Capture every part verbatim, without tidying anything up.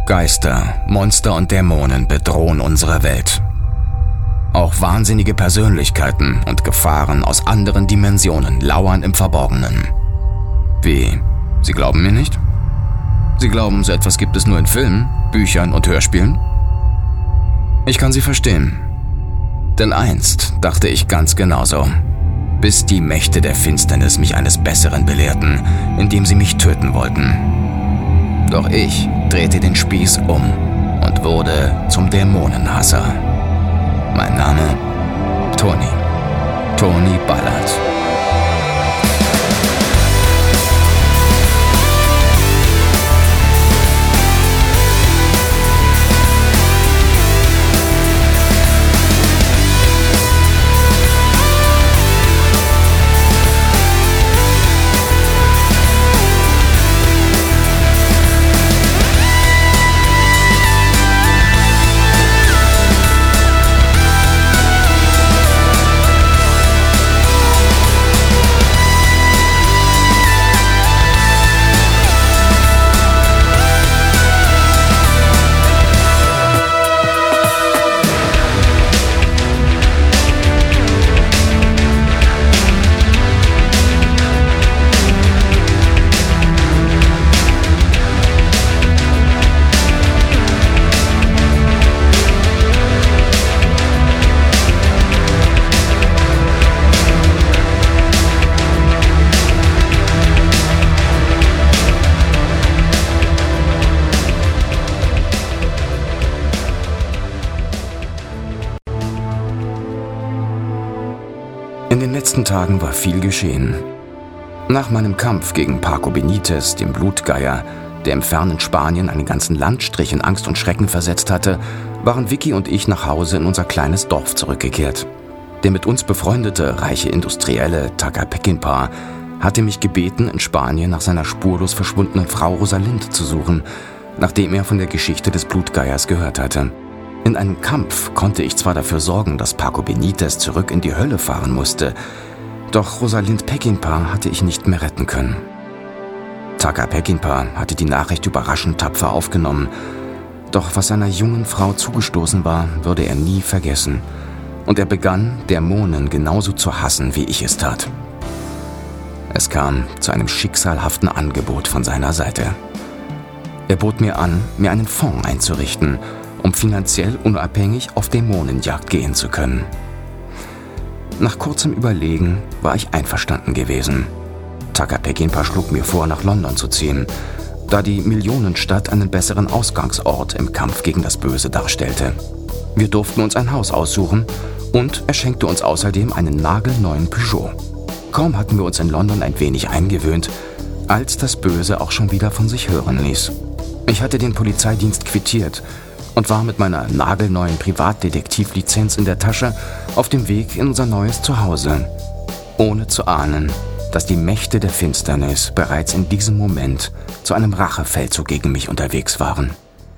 Geister, Monster und Dämonen bedrohen unsere Welt. Auch wahnsinnige Persönlichkeiten und Gefahren aus anderen Dimensionen lauern im Verborgenen. Wie? Sie glauben mir nicht? Sie glauben, so etwas gibt es nur in Filmen, Büchern und Hörspielen? Ich kann Sie verstehen. Denn einst dachte ich ganz genauso, bis die Mächte der Finsternis mich eines Besseren belehrten, indem sie mich töten wollten. Doch ich drehte den Spieß um und wurde zum Dämonenhasser. Mein Name? Tony. Tony Ballard. In den letzten Tagen war viel geschehen. Nach meinem Kampf gegen Paco Benitez, dem Blutgeier, der im fernen Spanien einen ganzen Landstrich in Angst und Schrecken versetzt hatte, waren Vicky und ich nach Hause in unser kleines Dorf zurückgekehrt. Der mit uns befreundete, reiche Industrielle Taca Peckinpah hatte mich gebeten, in Spanien nach seiner spurlos verschwundenen Frau Rosalind zu suchen, nachdem er von der Geschichte des Blutgeiers gehört hatte. In einem Kampf konnte ich zwar dafür sorgen, dass Paco Benitez zurück in die Hölle fahren musste, doch Rosalind Peckinpah hatte ich nicht mehr retten können. Taca Peckinpah hatte die Nachricht überraschend tapfer aufgenommen, doch was seiner jungen Frau zugestoßen war, würde er nie vergessen. Und er begann, Dämonen genauso zu hassen, wie ich es tat. Es kam zu einem schicksalhaften Angebot von seiner Seite. Er bot mir an, mir einen Fonds einzurichten, um finanziell unabhängig auf Dämonenjagd gehen zu können. Nach kurzem Überlegen war ich einverstanden gewesen. Taca Peckinpah schlug mir vor, nach London zu ziehen, da die Millionenstadt einen besseren Ausgangsort im Kampf gegen das Böse darstellte. Wir durften uns ein Haus aussuchen und er schenkte uns außerdem einen nagelneuen Peugeot. Kaum hatten wir uns in London ein wenig eingewöhnt, als das Böse auch schon wieder von sich hören ließ. Ich hatte den Polizeidienst quittiert und war mit meiner nagelneuen Privatdetektivlizenz in der Tasche auf dem Weg in unser neues Zuhause, ohne zu ahnen, dass die Mächte der Finsternis bereits in diesem Moment zu einem Rachefeldzug gegen mich unterwegs waren.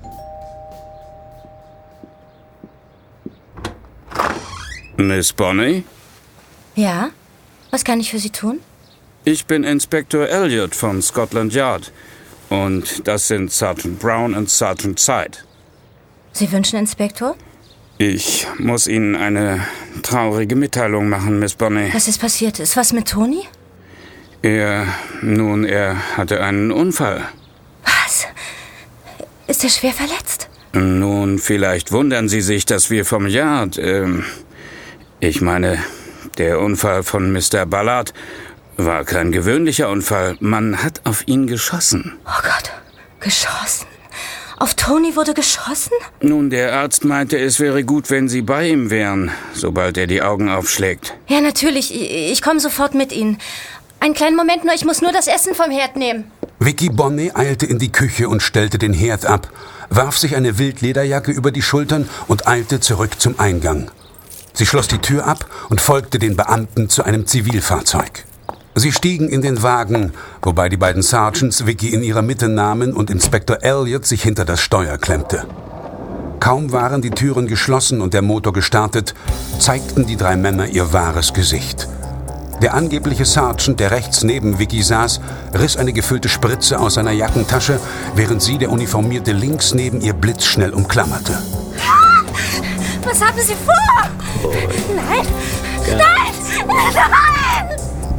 Miss Bonney? Ja? Was kann ich für Sie tun? Ich bin Inspektor Elliot von Scotland Yard und das sind Sergeant Brown und Sergeant Side. Sie wünschen Inspektor? Ich muss Ihnen eine traurige Mitteilung machen, Miss Bonney. Was ist passiert? Ist was mit Tony? Er, nun, er hatte einen Unfall. Was? Ist er schwer verletzt? Nun, vielleicht wundern Sie sich, dass wir vom Yard, ähm, ich meine, der Unfall von Mister Ballard war kein gewöhnlicher Unfall. Man hat auf ihn geschossen. Oh Gott, geschossen? Auf Tony wurde geschossen? Nun, der Arzt meinte, es wäre gut, wenn Sie bei ihm wären, sobald er die Augen aufschlägt. Ja, natürlich. Ich, ich komme sofort mit Ihnen. Einen kleinen Moment nur, ich muss nur das Essen vom Herd nehmen. Vicky Bonney eilte in die Küche und stellte den Herd ab, warf sich eine Wildlederjacke über die Schultern und eilte zurück zum Eingang. Sie schloss die Tür ab und folgte den Beamten zu einem Zivilfahrzeug. Sie stiegen in den Wagen, wobei die beiden Sergeants Vicky in ihrer Mitte nahmen und Inspektor Elliot sich hinter das Steuer klemmte. Kaum waren die Türen geschlossen und der Motor gestartet, zeigten die drei Männer ihr wahres Gesicht. Der angebliche Sergeant, der rechts neben Vicky saß, riss eine gefüllte Spritze aus seiner Jackentasche, während sie, der Uniformierte, links neben ihr blitzschnell umklammerte. Was haben Sie vor? Ruhig. Nein! Ganz Nein! Nein!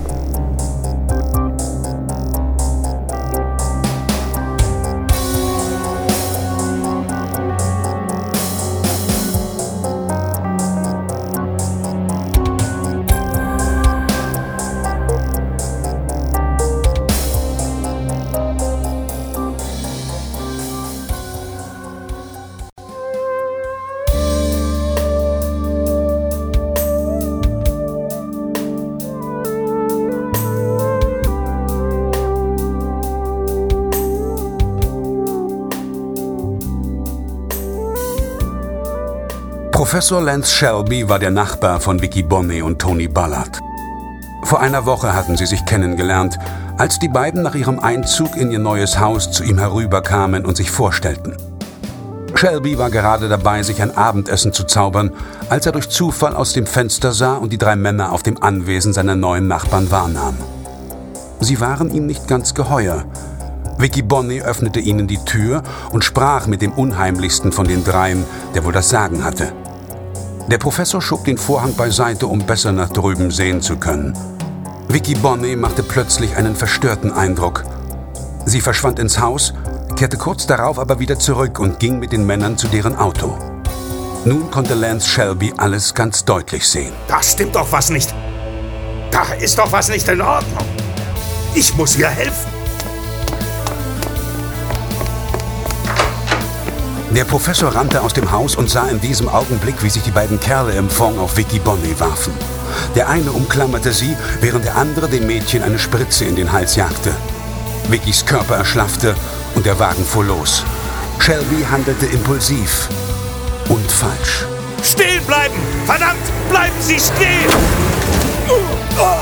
Professor Lance Shelby war der Nachbar von Vicky Bonney und Tony Ballard. Vor einer Woche hatten sie sich kennengelernt, als die beiden nach ihrem Einzug in ihr neues Haus zu ihm herüberkamen und sich vorstellten. Shelby war gerade dabei, sich ein Abendessen zu zaubern, als er durch Zufall aus dem Fenster sah und die drei Männer auf dem Anwesen seiner neuen Nachbarn wahrnahm. Sie waren ihm nicht ganz geheuer. Vicky Bonney öffnete ihnen die Tür und sprach mit dem unheimlichsten von den dreien, der wohl das Sagen hatte. Der Professor schob den Vorhang beiseite, um besser nach drüben sehen zu können. Vicky Bonney machte plötzlich einen verstörten Eindruck. Sie verschwand ins Haus, kehrte kurz darauf aber wieder zurück und ging mit den Männern zu deren Auto. Nun konnte Lance Shelby alles ganz deutlich sehen. Da stimmt doch was nicht. Da ist doch was nicht in Ordnung. Ich muss ihr helfen. Der Professor rannte aus dem Haus und sah in diesem Augenblick, wie sich die beiden Kerle im Fond auf Vicky Bonney warfen. Der eine umklammerte sie, während der andere dem Mädchen eine Spritze in den Hals jagte. Vickys Körper erschlaffte und der Wagen fuhr los. Shelby handelte impulsiv und falsch. Stehen bleiben! Verdammt, bleiben Sie stehen! Oh.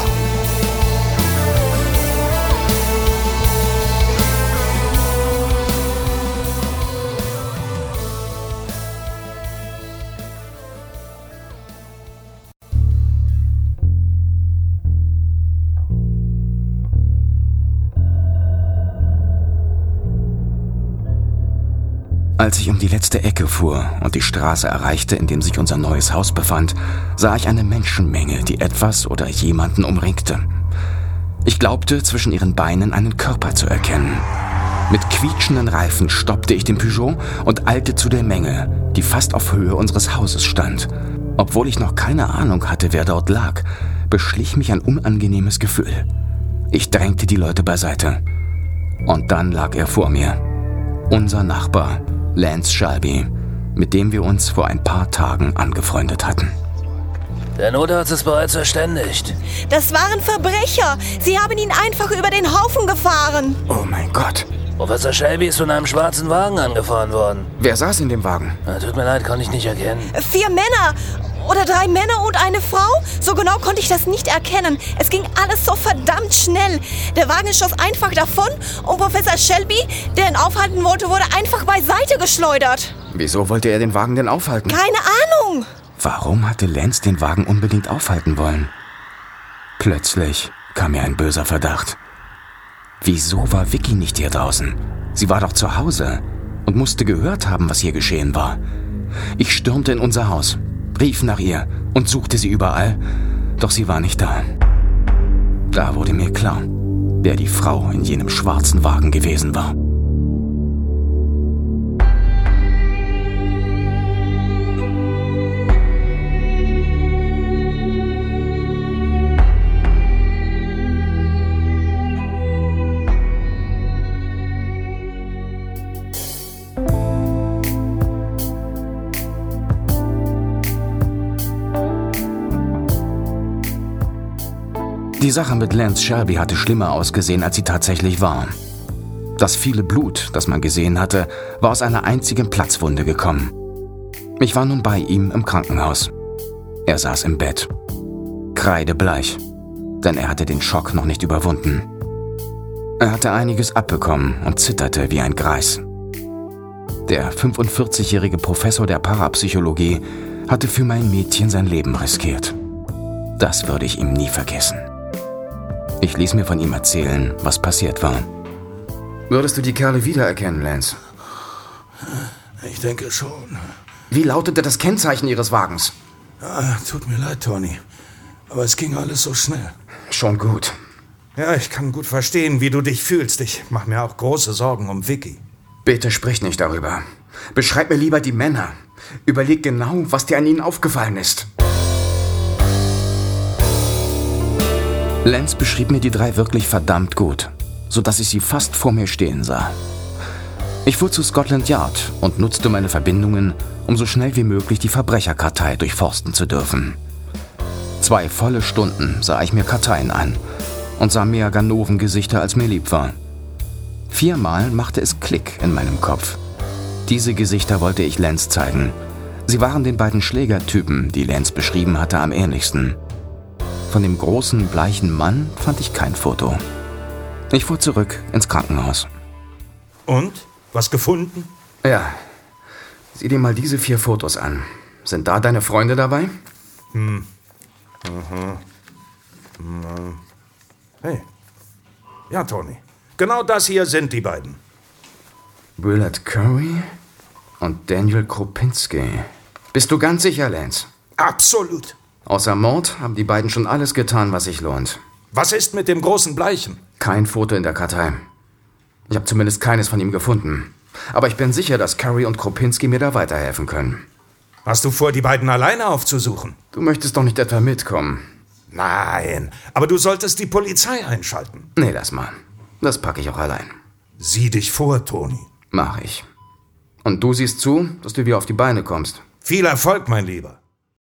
Als ich um die letzte Ecke fuhr und die Straße erreichte, in dem sich unser neues Haus befand, sah ich eine Menschenmenge, die etwas oder jemanden umringte. Ich glaubte, zwischen ihren Beinen einen Körper zu erkennen. Mit quietschenden Reifen stoppte ich den Peugeot und eilte zu der Menge, die fast auf Höhe unseres Hauses stand. Obwohl ich noch keine Ahnung hatte, wer dort lag, beschlich mich ein unangenehmes Gefühl. Ich drängte die Leute beiseite. Und dann lag er vor mir. Unser Nachbar, Lance Shelby, mit dem wir uns vor ein paar Tagen angefreundet hatten. Der Notarzt ist bereits verständigt. Das waren Verbrecher. Sie haben ihn einfach über den Haufen gefahren. Oh mein Gott. Professor Shelby ist von einem schwarzen Wagen angefahren worden. Wer saß in dem Wagen? Na, tut mir leid, konnte ich nicht erkennen. Vier Männer. Oder drei Männer und eine Frau? So genau konnte ich das nicht erkennen. Es ging alles so verdammt schnell. Der Wagen schoss einfach davon und Professor Shelby, der ihn aufhalten wollte, wurde einfach beiseite geschleudert. Wieso wollte er den Wagen denn aufhalten? Keine Ahnung. Warum hatte Lance den Wagen unbedingt aufhalten wollen? Plötzlich kam mir ein böser Verdacht. Wieso war Vicky nicht hier draußen? Sie war doch zu Hause und musste gehört haben, was hier geschehen war. Ich stürmte in unser Haus, rief nach ihr und suchte sie überall, doch sie war nicht da. Da wurde mir klar, wer die Frau in jenem schwarzen Wagen gewesen war. Die Sache mit Lance Shelby hatte schlimmer ausgesehen, als sie tatsächlich war. Das viele Blut, das man gesehen hatte, war aus einer einzigen Platzwunde gekommen. Ich war nun bei ihm im Krankenhaus. Er saß im Bett, kreidebleich, denn er hatte den Schock noch nicht überwunden. Er hatte einiges abbekommen und zitterte wie ein Greis. Der fünfundvierzigjährige Professor der Parapsychologie hatte für mein Mädchen sein Leben riskiert. Das würde ich ihm nie vergessen. Ich ließ mir von ihm erzählen, was passiert war. Würdest du die Kerle wiedererkennen, Lance? Ich denke schon. Wie lautete das Kennzeichen Ihres Wagens? Ah, tut mir leid, Tony. Aber es ging alles so schnell. Schon gut. Ja, ich kann gut verstehen, wie du dich fühlst. Ich mache mir auch große Sorgen um Vicky. Bitte sprich nicht darüber. Beschreib mir lieber die Männer. Überleg genau, was dir an ihnen aufgefallen ist. Lance beschrieb mir die drei wirklich verdammt gut, sodass ich sie fast vor mir stehen sah. Ich fuhr zu Scotland Yard und nutzte meine Verbindungen, um so schnell wie möglich die Verbrecherkartei durchforsten zu dürfen. Zwei volle Stunden sah ich mir Karteien an und sah mehr Ganoven-Gesichter, als mir lieb war. Viermal machte es Klick in meinem Kopf. Diese Gesichter wollte ich Lance zeigen. Sie waren den beiden Schlägertypen, die Lance beschrieben hatte, am ähnlichsten. Von dem großen, bleichen Mann fand ich kein Foto. Ich fuhr zurück ins Krankenhaus. Und? Was gefunden? Ja. Sieh dir mal diese vier Fotos an. Sind da deine Freunde dabei? Hm. Aha. Hm. Hey. Ja, Tony. Genau das hier sind die beiden. Willard Curry und Daniel Kropinski. Bist du ganz sicher, Lance? Absolut. Außer Mord haben die beiden schon alles getan, was sich lohnt. Was ist mit dem großen Bleichen? Kein Foto in der Kartei. Ich habe zumindest keines von ihm gefunden. Aber ich bin sicher, dass Curry und Kropinski mir da weiterhelfen können. Hast du vor, die beiden alleine aufzusuchen? Du möchtest doch nicht etwa mitkommen. Nein, aber du solltest die Polizei einschalten. Nee, lass mal. Das packe ich auch allein. Sieh dich vor, Tony. Mach ich. Und du siehst zu, dass du wieder auf die Beine kommst. Viel Erfolg, mein Lieber.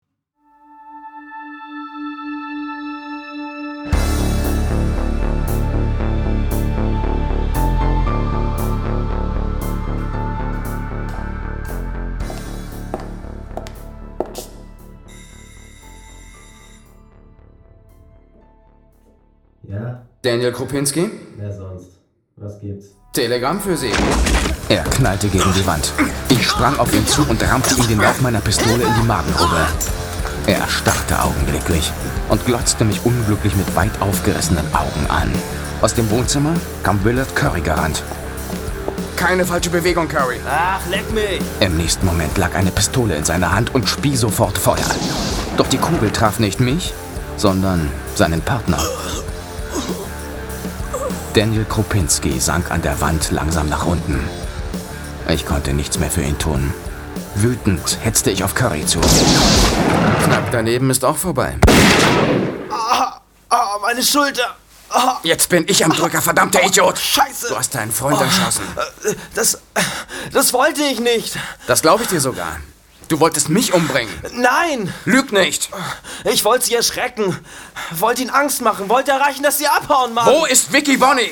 Ja? Daniel Kropinski? Wer sonst? Was gibt's? Telegramm für Sie. Er knallte gegen die Wand. Ich sprang auf ihn zu und rammte ihm den Lauf meiner Pistole in die Magengrube. Er erstarrte augenblicklich und glotzte mich unglücklich mit weit aufgerissenen Augen an. Aus dem Wohnzimmer kam Willard Curry gerannt. Keine falsche Bewegung, Curry. Ach, leck mich. Im nächsten Moment lag eine Pistole in seiner Hand und spie sofort Feuer. Doch die Kugel traf nicht mich, sondern seinen Partner. Daniel Kropinski sank an der Wand langsam nach unten. Ich konnte nichts mehr für ihn tun. Wütend hetzte ich auf Curry zu. Knapp daneben ist auch vorbei. Ah, ah, meine Schulter. Ah, Jetzt bin ich am Drücker, verdammter Idiot. Scheiße. Du hast deinen Freund erschossen. Das, das wollte ich nicht. Das glaube ich dir sogar. Du wolltest mich umbringen. Nein. Lüg nicht. Ich wollte sie erschrecken. Wollte ihnen Angst machen. Wollte erreichen, dass sie abhauen, Mann. Wo ist Vicky Bonnie?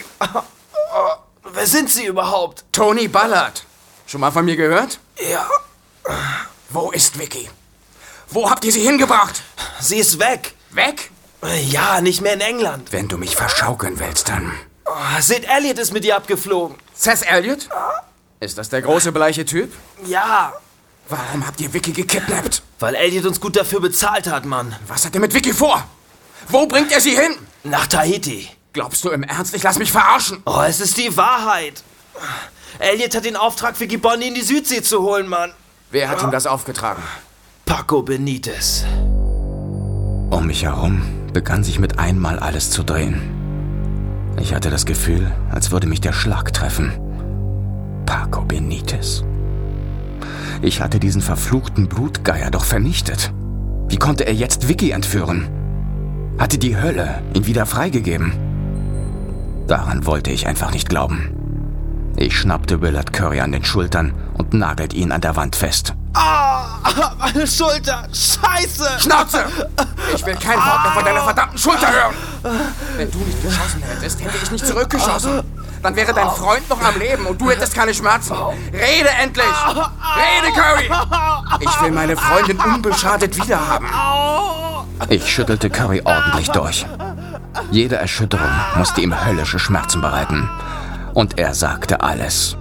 Wer sind sie überhaupt? Tony Ballard. Schon mal von mir gehört? Ja. Wo ist Vicky? Wo habt ihr sie hingebracht? Sie ist weg. Weg? Ja, nicht mehr in England. Wenn du mich verschaukeln willst, dann... Oh, Sid Elliott ist mit ihr abgeflogen. Seth Elliott? Ist das der große bleiche Typ? Ja, Warum habt ihr Vicky gekidnappt? weil Elliott uns gut dafür bezahlt hat, Mann. Was hat er mit Vicky vor? Wo bringt er sie hin? Nach Tahiti. Glaubst du im Ernst, ich lass mich verarschen? Oh, es ist die Wahrheit. Elliott hat den Auftrag, Vicky Bonnie in die Südsee zu holen, Mann. Wer hat ihm das aufgetragen? Paco Benitez. Um mich herum begann sich mit einmal alles zu drehen. Ich hatte das Gefühl, als würde mich der Schlag treffen. Paco Benitez. Ich hatte diesen verfluchten Blutgeier doch vernichtet. Wie konnte er jetzt Vicky entführen? Hatte die Hölle ihn wieder freigegeben? Daran wollte ich einfach nicht glauben. Ich schnappte Willard Curry an den Schultern und nagelte ihn an der Wand fest. Ah, meine Schulter. Scheiße. Schnauze! Ich will kein Wort mehr von deiner verdammten Schulter hören! Wenn du nicht geschossen hättest, hätte ich nicht zurückgeschossen. Dann wäre dein Freund noch am Leben und du hättest keine Schmerzen. Rede endlich! Rede, Curry! Ich will meine Freundin unbeschadet wiederhaben. Ich schüttelte Curry ordentlich durch. Jede Erschütterung musste ihm höllische Schmerzen bereiten. Und er sagte alles.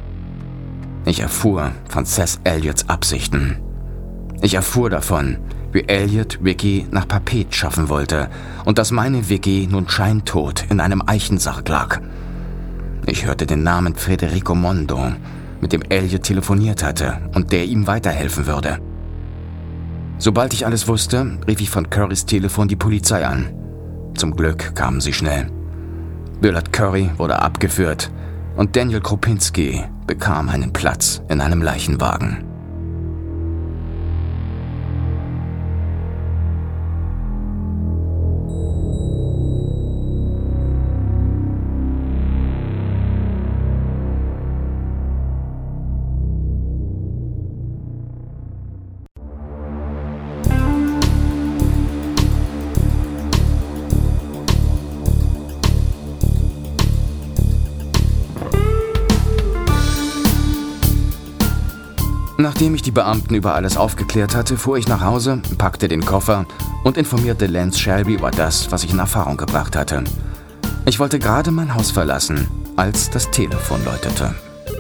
Ich erfuhr von Seth Elliotts Absichten. Ich erfuhr davon, wie Elliot Vicky nach Papet schaffen wollte und dass meine Vicky nun scheintot in einem Eichensarg lag. Ich hörte den Namen Federico Mondo, mit dem Elliot telefoniert hatte und der ihm weiterhelfen würde. Sobald ich alles wusste, rief ich von Currys Telefon die Polizei an. Zum Glück kamen sie schnell. Willard Curry wurde abgeführt und Daniel Kropinski bekam einen Platz in einem Leichenwagen. Nachdem ich die Beamten über alles aufgeklärt hatte, fuhr ich nach Hause, packte den Koffer und informierte Lance Shelby über das, was ich in Erfahrung gebracht hatte. Ich wollte gerade mein Haus verlassen, als das Telefon läutete.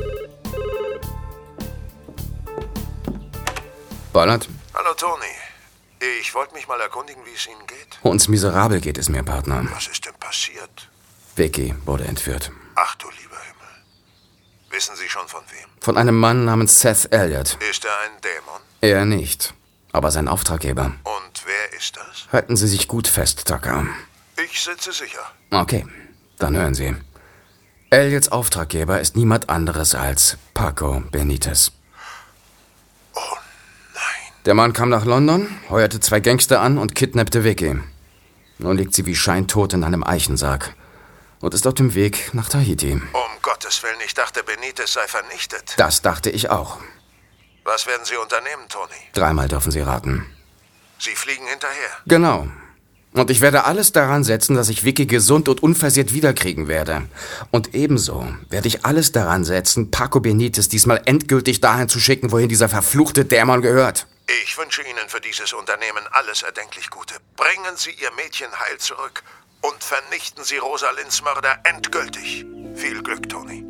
Ballard? Hallo, Tony. Ich wollte mich mal erkundigen, wie es Ihnen geht. Uns miserabel geht es mir, Partner. Was ist denn passiert? Vicky wurde entführt. Ach du lieber Himmel. Wissen Sie schon von wem? Von einem Mann namens Seth Elliott. Ist er ein Dämon? Er nicht, aber sein Auftraggeber. Und wer ist das? Halten Sie sich gut fest, Tucker. Ich sitze sicher. Okay, dann hören Sie. Elliots Auftraggeber ist niemand anderes als Paco Benitez. Oh nein. Der Mann kam nach London, heuerte zwei Gangster an und kidnappte Vicky. Nun liegt sie wie scheintot in einem Eichensarg und ist auf dem Weg nach Tahiti. Um Gottes Willen, ich dachte, Benitez sei vernichtet. Das dachte ich auch. Was werden Sie unternehmen, Tony? Dreimal dürfen Sie raten. Sie fliegen hinterher. Genau. Und ich werde alles daran setzen, dass ich Vicky gesund und unversehrt wiederkriegen werde. Und ebenso werde ich alles daran setzen, Paco Benitez diesmal endgültig dahin zu schicken, wohin dieser verfluchte Dämon gehört. Ich wünsche Ihnen für dieses Unternehmen alles erdenklich Gute. Bringen Sie Ihr Mädchen heil zurück und vernichten Sie Rosalinds Mörder endgültig. Viel Glück, Tony.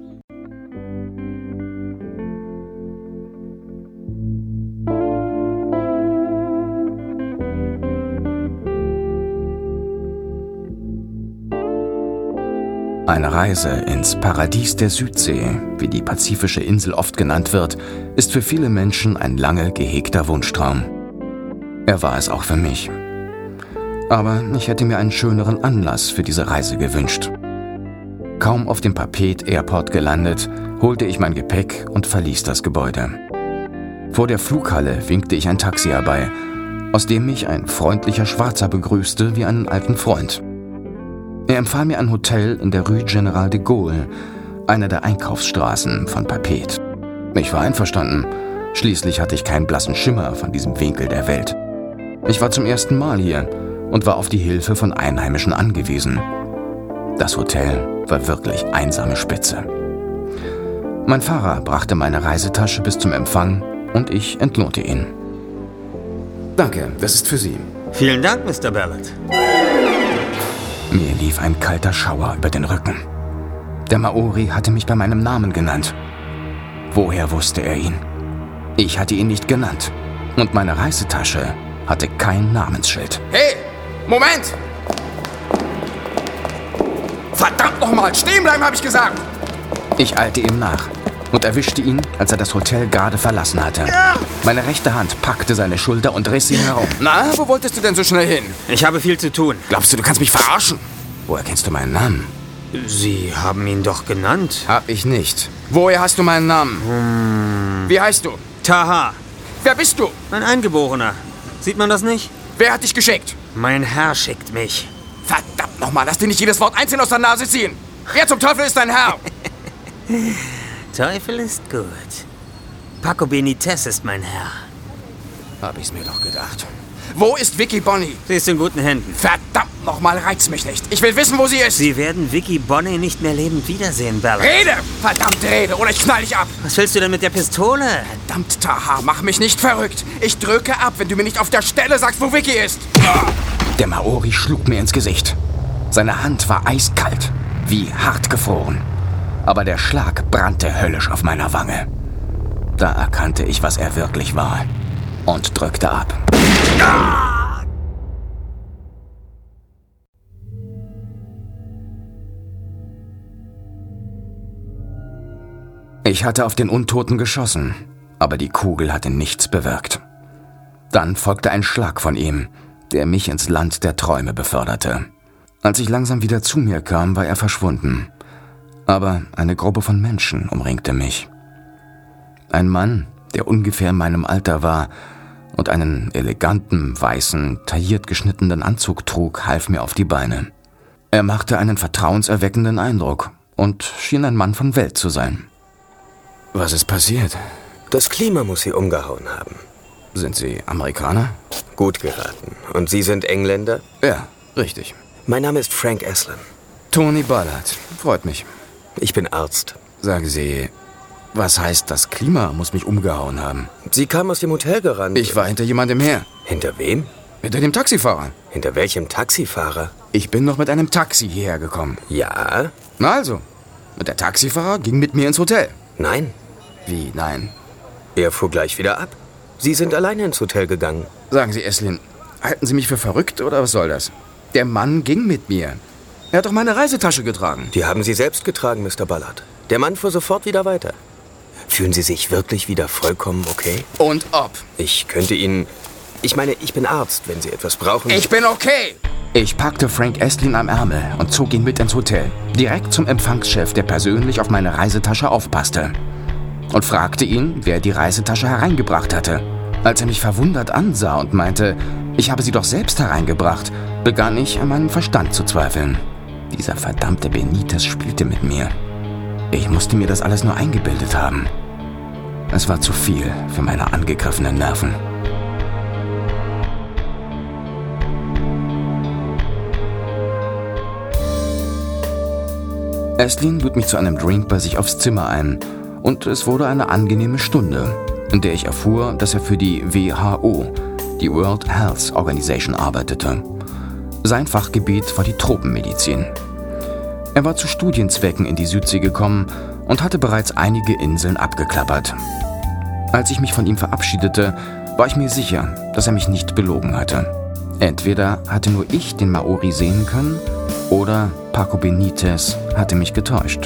Eine Reise ins Paradies der Südsee, wie die pazifische Insel oft genannt wird, ist für viele Menschen ein lange gehegter Wunschtraum. Er war es auch für mich. Aber ich hätte mir einen schöneren Anlass für diese Reise gewünscht. Kaum auf dem Papet Airport gelandet, holte ich mein Gepäck und verließ das Gebäude. Vor der Flughalle winkte ich ein Taxi herbei, aus dem mich ein freundlicher Schwarzer begrüßte wie einen alten Freund. Er empfahl mir ein Hotel in der Rue General de Gaulle, einer der Einkaufsstraßen von Papet. Ich war einverstanden. Schließlich hatte ich keinen blassen Schimmer von diesem Winkel der Welt. Ich war zum ersten Mal hier und war auf die Hilfe von Einheimischen angewiesen. Das Hotel war wirklich einsame Spitze. Mein Fahrer brachte meine Reisetasche bis zum Empfang und ich entlohnte ihn. Danke, das ist für Sie. Vielen Dank, Mister Ballard. Mir lief ein kalter Schauer über den Rücken. Der Maori hatte mich bei meinem Namen genannt. Woher wusste er ihn? Ich hatte ihn nicht genannt. Und meine Reisetasche hatte kein Namensschild. Hey, Moment! Verdammt nochmal, stehen bleiben, habe ich gesagt! Ich eilte ihm nach und erwischte ihn, als er das Hotel gerade verlassen hatte. Meine rechte Hand packte seine Schulter und riss ihn herum. Na, wo wolltest du denn so schnell hin? Ich habe viel zu tun. Glaubst du, du kannst mich verarschen? Woher kennst du meinen Namen? Sie haben ihn doch genannt. Hab ich nicht. Woher hast du meinen Namen? Hm. Wie heißt du? Taha. Wer bist du? Ein Eingeborener. Sieht man das nicht? Wer hat dich geschickt? Mein Herr schickt mich. Verdammt nochmal, lass dir nicht jedes Wort einzeln aus der Nase ziehen. Wer zum Teufel ist dein Herr? Teufel ist gut. Paco Benitez ist mein Herr. Hab ich's mir doch gedacht. Wo ist Vicky Bonnie? Sie ist in guten Händen. Verdammt nochmal, reiz mich nicht. Ich will wissen, wo sie ist. Sie werden Vicky Bonnie nicht mehr lebend wiedersehen, Ballard. Rede! Verdammte Rede, oder ich knall dich ab. Was willst du denn mit der Pistole? Verdammt, Taha, mach mich nicht verrückt. Ich drücke ab, wenn du mir nicht auf der Stelle sagst, wo Vicky ist. Der Maori schlug mir ins Gesicht. Seine Hand war eiskalt, wie hart gefroren. Aber der Schlag brannte höllisch auf meiner Wange. Da erkannte ich, was er wirklich war. und drückte ab. Ich hatte auf den Untoten geschossen, aber die Kugel hatte nichts bewirkt. Dann folgte ein Schlag von ihm, der mich ins Land der Träume beförderte. Als ich langsam wieder zu mir kam, war er verschwunden. Aber eine Gruppe von Menschen umringte mich. Ein Mann, der ungefähr in meinem Alter war und einen eleganten, weißen, tailliert geschnittenen Anzug trug, half mir auf die Beine. Er machte einen vertrauenserweckenden Eindruck und schien ein Mann von Welt zu sein. Was ist passiert? Das Klima muss Sie umgehauen haben. Sind Sie Amerikaner? Gut geraten. Und Sie sind Engländer? Ja, richtig. Mein Name ist Frank Aslan. Tony Ballard. Freut mich. Ich bin Arzt. Sagen Sie, was heißt, das Klima muss mich umgehauen haben? Sie kamen aus dem Hotel gerannt. Ich war hinter jemandem her. Hinter wem? Hinter dem Taxifahrer. Hinter welchem Taxifahrer? Ich bin noch mit einem Taxi hierher gekommen. Ja? Na also, und der Taxifahrer ging mit mir ins Hotel. Nein. Wie, nein? Er fuhr gleich wieder ab. Sie sind alleine ins Hotel gegangen. Sagen Sie, Aslan, halten Sie mich für verrückt oder was soll das? Der Mann ging mit mir. Er hat doch meine Reisetasche getragen. Die haben Sie selbst getragen, Mister Ballard. Der Mann fuhr sofort wieder weiter. Fühlen Sie sich wirklich wieder vollkommen okay? Und ob? Ich könnte Ihnen... Ich meine, ich bin Arzt, wenn Sie etwas brauchen. Ich bin okay! Ich packte Frank Aslan am Ärmel und zog ihn mit ins Hotel. Direkt zum Empfangschef, der persönlich auf meine Reisetasche aufpasste. Und fragte ihn, wer die Reisetasche hereingebracht hatte. Als er mich verwundert ansah und meinte, ich habe sie doch selbst hereingebracht, begann ich an meinem Verstand zu zweifeln. Dieser verdammte Benitez spielte mit mir. Ich musste mir das alles nur eingebildet haben. Es war zu viel für meine angegriffenen Nerven. Aslan lud mich zu einem Drink bei sich aufs Zimmer ein und es wurde eine angenehme Stunde, in der ich erfuhr, dass er für die W H O, die World Health Organization, arbeitete. Sein Fachgebiet war die Tropenmedizin. Er war zu Studienzwecken in die Südsee gekommen und hatte bereits einige Inseln abgeklappert. Als ich mich von ihm verabschiedete, war ich mir sicher, dass er mich nicht belogen hatte. Entweder hatte nur ich den Maori sehen können, oder Paco Benitez hatte mich getäuscht.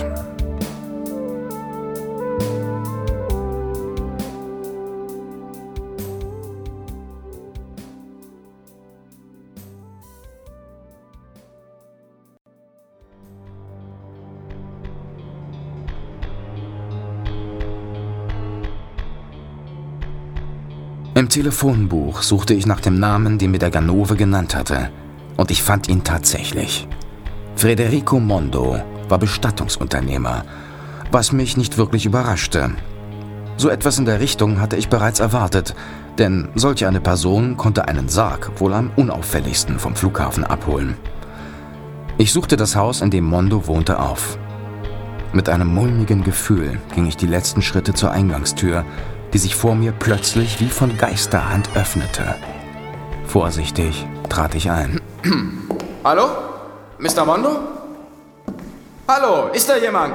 Im Telefonbuch suchte ich nach dem Namen, den mir der Ganove genannt hatte, und ich fand ihn tatsächlich. Federico Mondo war Bestattungsunternehmer, was mich nicht wirklich überraschte. So etwas in der Richtung hatte ich bereits erwartet, denn solch eine Person konnte einen Sarg wohl am unauffälligsten vom Flughafen abholen. Ich suchte das Haus, in dem Mondo wohnte, auf. Mit einem mulmigen Gefühl ging ich die letzten Schritte zur Eingangstür, die sich vor mir plötzlich wie von Geisterhand öffnete. Vorsichtig trat ich ein. Hallo? Mister Mondo? Hallo, ist da jemand?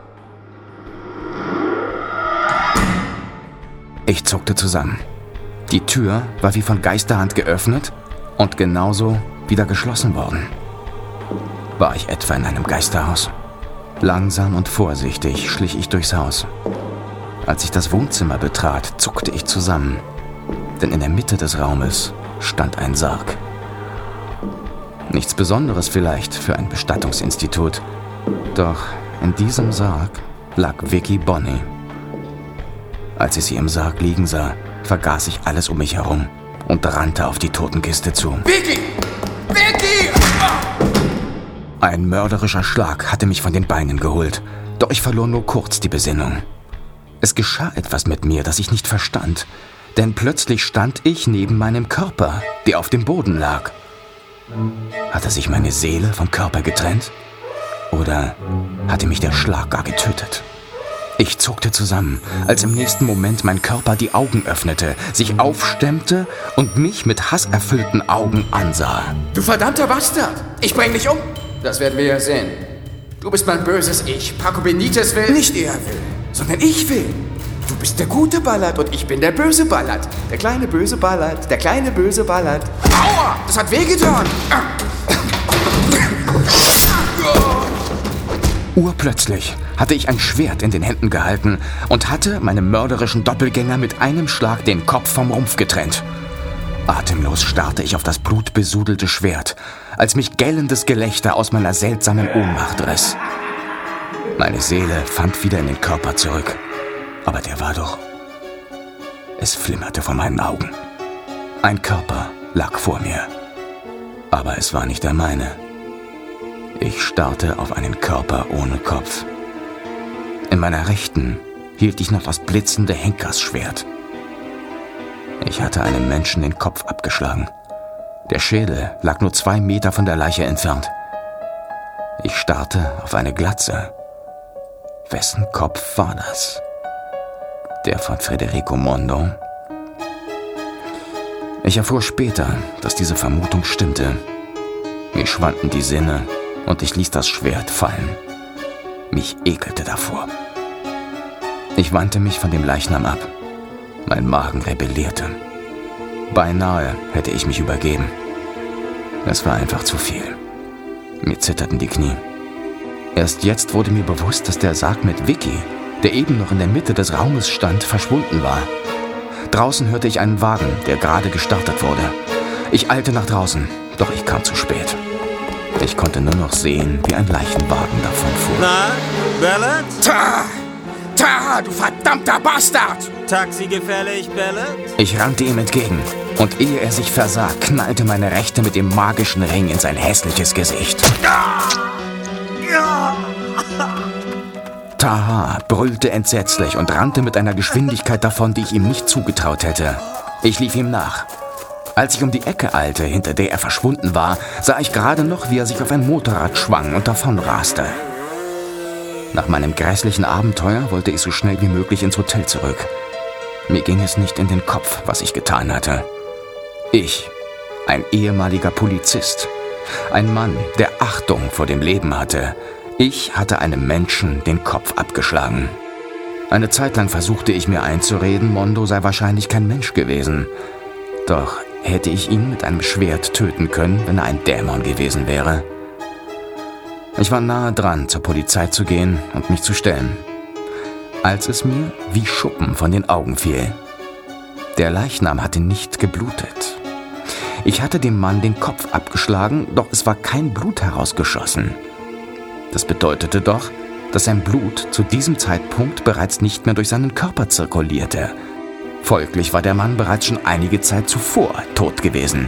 Ich zuckte zusammen. Die Tür war wie von Geisterhand geöffnet und genauso wieder geschlossen worden. War ich etwa in einem Geisterhaus? Langsam und vorsichtig schlich ich durchs Haus. Als ich das Wohnzimmer betrat, zuckte ich zusammen, denn in der Mitte des Raumes stand ein Sarg. Nichts Besonderes vielleicht für ein Bestattungsinstitut, doch in diesem Sarg lag Vicky Bonney. Als ich sie im Sarg liegen sah, vergaß ich alles um mich herum und rannte auf die Totenkiste zu. Vicky! Vicky! Ein mörderischer Schlag hatte mich von den Beinen geholt, doch ich verlor nur kurz die Besinnung. Es geschah etwas mit mir, das ich nicht verstand, denn plötzlich stand ich neben meinem Körper, der auf dem Boden lag. Hatte sich meine Seele vom Körper getrennt? Oder hatte mich der Schlag gar getötet? Ich zuckte zusammen, als im nächsten Moment mein Körper die Augen öffnete, sich aufstemmte und mich mit hasserfüllten Augen ansah. Du verdammter Bastard! Ich bring dich um! Das werden wir ja sehen. Du bist mein böses Ich. Paco Benitez will... Nicht er will, sondern ich will. Du bist der gute Ballard und ich bin der böse Ballard. Der kleine böse Ballard, der kleine böse Ballard. Aua, das hat wehgetan. Urplötzlich hatte ich ein Schwert in den Händen gehalten und hatte meinem mörderischen Doppelgänger mit einem Schlag den Kopf vom Rumpf getrennt. Atemlos starrte ich auf das blutbesudelte Schwert, als mich gellendes Gelächter aus meiner seltsamen Ohnmacht riss. Meine Seele fand wieder in den Körper zurück. Aber der war doch... Es flimmerte vor meinen Augen. Ein Körper lag vor mir. Aber es war nicht der meine. Ich starrte auf einen Körper ohne Kopf. In meiner Rechten hielt ich noch das blitzende Henkersschwert. Ich hatte einem Menschen den Kopf abgeschlagen. Der Schädel lag nur zwei Meter von der Leiche entfernt. Ich starrte auf eine Glatze. Wessen Kopf war das? Der von Federico Mondo? Ich erfuhr später, dass diese Vermutung stimmte. Mir schwanden die Sinne und ich ließ das Schwert fallen. Mich ekelte davor. Ich wandte mich von dem Leichnam ab. Mein Magen rebellierte. Beinahe hätte ich mich übergeben. Es war einfach zu viel. Mir zitterten die Knie. Erst jetzt wurde mir bewusst, dass der Sarg mit Vicky, der eben noch in der Mitte des Raumes stand, verschwunden war. Draußen hörte ich einen Wagen, der gerade gestartet wurde. Ich eilte nach draußen, doch ich kam zu spät. Ich konnte nur noch sehen, wie ein Leichenwagen davonfuhr. Na, Ballard? Ta! Ta, du verdammter Bastard! Taxi gefährlich, Ballard? Ich rannte ihm entgegen und ehe er sich versah, knallte meine Rechte mit dem magischen Ring in sein hässliches Gesicht. Taha brüllte entsetzlich und rannte mit einer Geschwindigkeit davon, die ich ihm nicht zugetraut hätte. Ich lief ihm nach. Als ich um die Ecke eilte, hinter der er verschwunden war, sah ich gerade noch, wie er sich auf ein Motorrad schwang und davonraste. Nach meinem grässlichen Abenteuer wollte ich so schnell wie möglich ins Hotel zurück. Mir ging es nicht in den Kopf, was ich getan hatte. Ich, ein ehemaliger Polizist, ein Mann, der Achtung vor dem Leben hatte. Ich hatte einem Menschen den Kopf abgeschlagen. Eine Zeit lang versuchte ich mir einzureden, Mondo sei wahrscheinlich kein Mensch gewesen. Doch hätte ich ihn mit einem Schwert töten können, wenn er ein Dämon gewesen wäre. Ich war nahe dran, zur Polizei zu gehen und mich zu stellen, als es mir wie Schuppen von den Augen fiel. Der Leichnam hatte nicht geblutet. Ich hatte dem Mann den Kopf abgeschlagen, doch es war kein Blut herausgeschossen. Das bedeutete doch, dass sein Blut zu diesem Zeitpunkt bereits nicht mehr durch seinen Körper zirkulierte. Folglich war der Mann bereits schon einige Zeit zuvor tot gewesen.